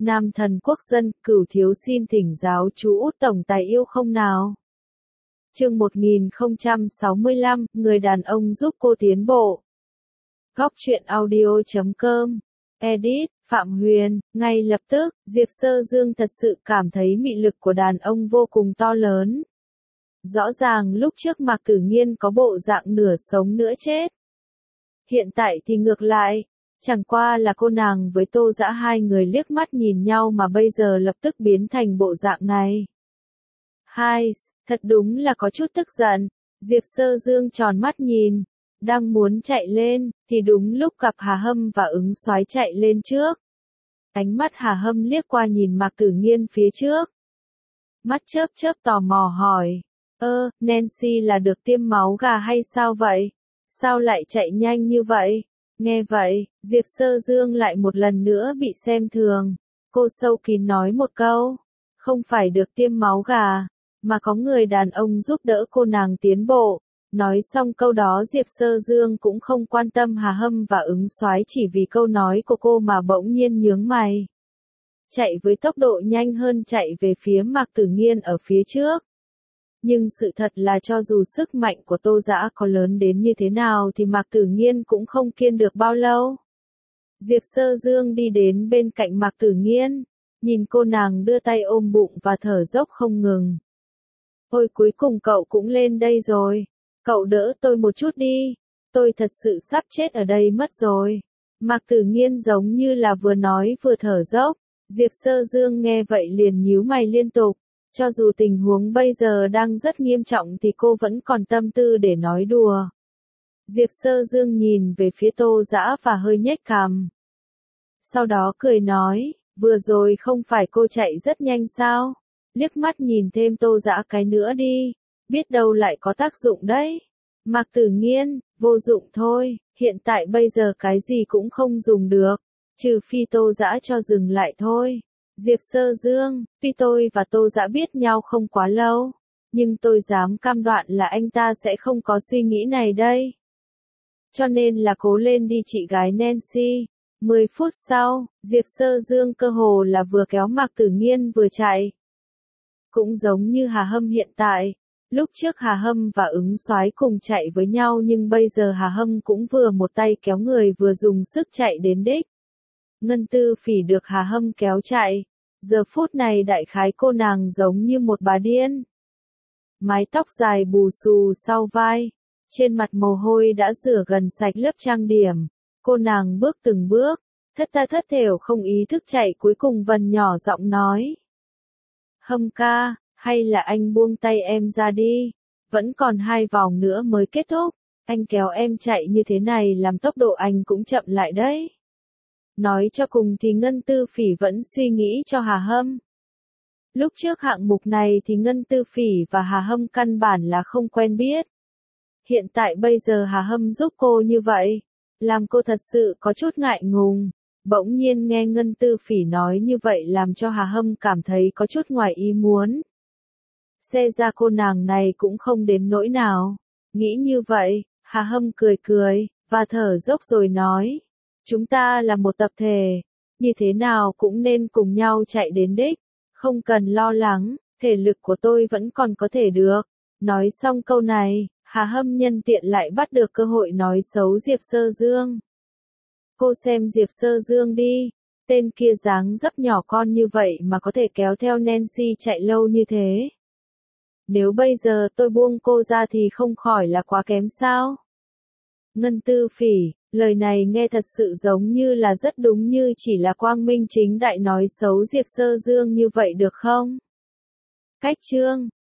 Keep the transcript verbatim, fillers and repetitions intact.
Nam thần quốc dân, Cửu thiếu xin thỉnh giáo chú Út tổng tài yêu không nào. Chương một nghìn không trăm sáu mươi lăm, người đàn ông giúp cô tiến bộ. Góc truyện audio chấm com. Edit, Phạm Huyền. Ngay lập tức, Diệp Sơ Dương thật sự cảm thấy mị lực của đàn ông vô cùng to lớn. Rõ ràng lúc trước Mạc Tử Nghiên có bộ dạng nửa sống nửa chết. Hiện tại thì ngược lại, chẳng qua là cô nàng với Tô Dã hai người liếc mắt nhìn nhau mà bây giờ lập tức biến thành bộ dạng này. Hai, thật đúng là có chút tức giận. Diệp Sơ Dương tròn mắt nhìn, đang muốn chạy lên, thì đúng lúc gặp Hà Hâm và Ứng Soái chạy lên trước. Ánh mắt Hà Hâm liếc qua nhìn Mạc Tử Nghiên phía trước. Mắt chớp chớp tò mò hỏi, ơ, Nancy là được tiêm máu gà hay sao vậy? Sao lại chạy nhanh như vậy? Nghe vậy, Diệp Sơ Dương lại một lần nữa bị xem thường. Cô sâu kín nói một câu, không phải được tiêm máu gà, mà có người đàn ông giúp đỡ cô nàng tiến bộ. Nói xong câu đó Diệp Sơ Dương cũng không quan tâm Hà Hâm và Ứng Soái chỉ vì câu nói của cô mà bỗng nhiên nhướng mày. Chạy với tốc độ nhanh hơn chạy về phía Mạc Tử Nghiên ở phía trước. Nhưng sự thật là cho dù sức mạnh của Tô Dã có lớn đến như thế nào thì Mạc Tử Nghiên cũng không kiên được bao lâu. Diệp Sơ Dương đi đến bên cạnh Mạc Tử Nghiên, nhìn cô nàng đưa tay ôm bụng và thở dốc không ngừng. Ôi cuối cùng cậu cũng lên đây rồi, cậu đỡ tôi một chút đi, tôi thật sự sắp chết ở đây mất rồi. Mạc Tử Nghiên giống như là vừa nói vừa thở dốc, Diệp Sơ Dương nghe vậy liền nhíu mày liên tục. Cho dù tình huống bây giờ đang rất nghiêm trọng thì cô vẫn còn tâm tư để nói đùa. Diệp Sơ Dương nhìn về phía Tô Dã và hơi nhếch cằm. Sau đó cười nói, vừa rồi không phải cô chạy rất nhanh sao? Liếc mắt nhìn thêm Tô Dã cái nữa đi, biết đâu lại có tác dụng đấy. Mạc Tử Nghiên, vô dụng thôi, hiện tại bây giờ cái gì cũng không dùng được, trừ phi Tô Dã cho dừng lại thôi. Diệp Sơ Dương, tuy tôi và Tô Dã biết nhau không quá lâu, nhưng tôi dám cam đoan là anh ta sẽ không có suy nghĩ này đây. Cho nên là cố lên đi chị gái Nancy. Mười phút sau, Diệp Sơ Dương cơ hồ là vừa kéo Mạc Tử Nghiên vừa chạy. Cũng giống như Hà Hâm hiện tại, lúc trước Hà Hâm và Ứng Soái cùng chạy với nhau nhưng bây giờ Hà Hâm cũng vừa một tay kéo người vừa dùng sức chạy đến đích. Ngân Tư Phỉ được Hà Hâm kéo chạy. Giờ phút này đại khái cô nàng giống như một bà điên. Mái tóc dài bù xù sau vai, trên mặt mồ hôi đã rửa gần sạch lớp trang điểm. Cô nàng bước từng bước, thất tha thất thểu không ý thức chạy cuối cùng vần nhỏ giọng nói. Hâm ca, hay là anh buông tay em ra đi, vẫn còn hai vòng nữa mới kết thúc, anh kéo em chạy như thế này làm tốc độ anh cũng chậm lại đấy. Nói cho cùng thì Ngân Tư Phỉ vẫn suy nghĩ cho Hà Hâm. Lúc trước hạng mục này thì Ngân Tư Phỉ và Hà Hâm căn bản là không quen biết. Hiện tại bây giờ Hà Hâm giúp cô như vậy, làm cô thật sự có chút ngại ngùng. Bỗng nhiên nghe Ngân Tư Phỉ nói như vậy làm cho Hà Hâm cảm thấy có chút ngoài ý muốn. Xe ra cô nàng này cũng không đến nỗi nào. Nghĩ như vậy, Hà Hâm cười cười, và thở dốc rồi nói. Chúng ta là một tập thể, như thế nào cũng nên cùng nhau chạy đến đích, không cần lo lắng, thể lực của tôi vẫn còn có thể được. Nói xong câu này, Hà Hâm nhân tiện lại bắt được cơ hội nói xấu Diệp Sơ Dương. Cô xem Diệp Sơ Dương đi, tên kia dáng dấp nhỏ con như vậy mà có thể kéo theo Nancy chạy lâu như thế. Nếu bây giờ tôi buông cô ra thì không khỏi là quá kém sao? Ngân Tư Phỉ, lời này nghe thật sự giống như là rất đúng như chỉ là quang minh chính đại nói xấu Diệp Sơ Dương như vậy được không? Cách chương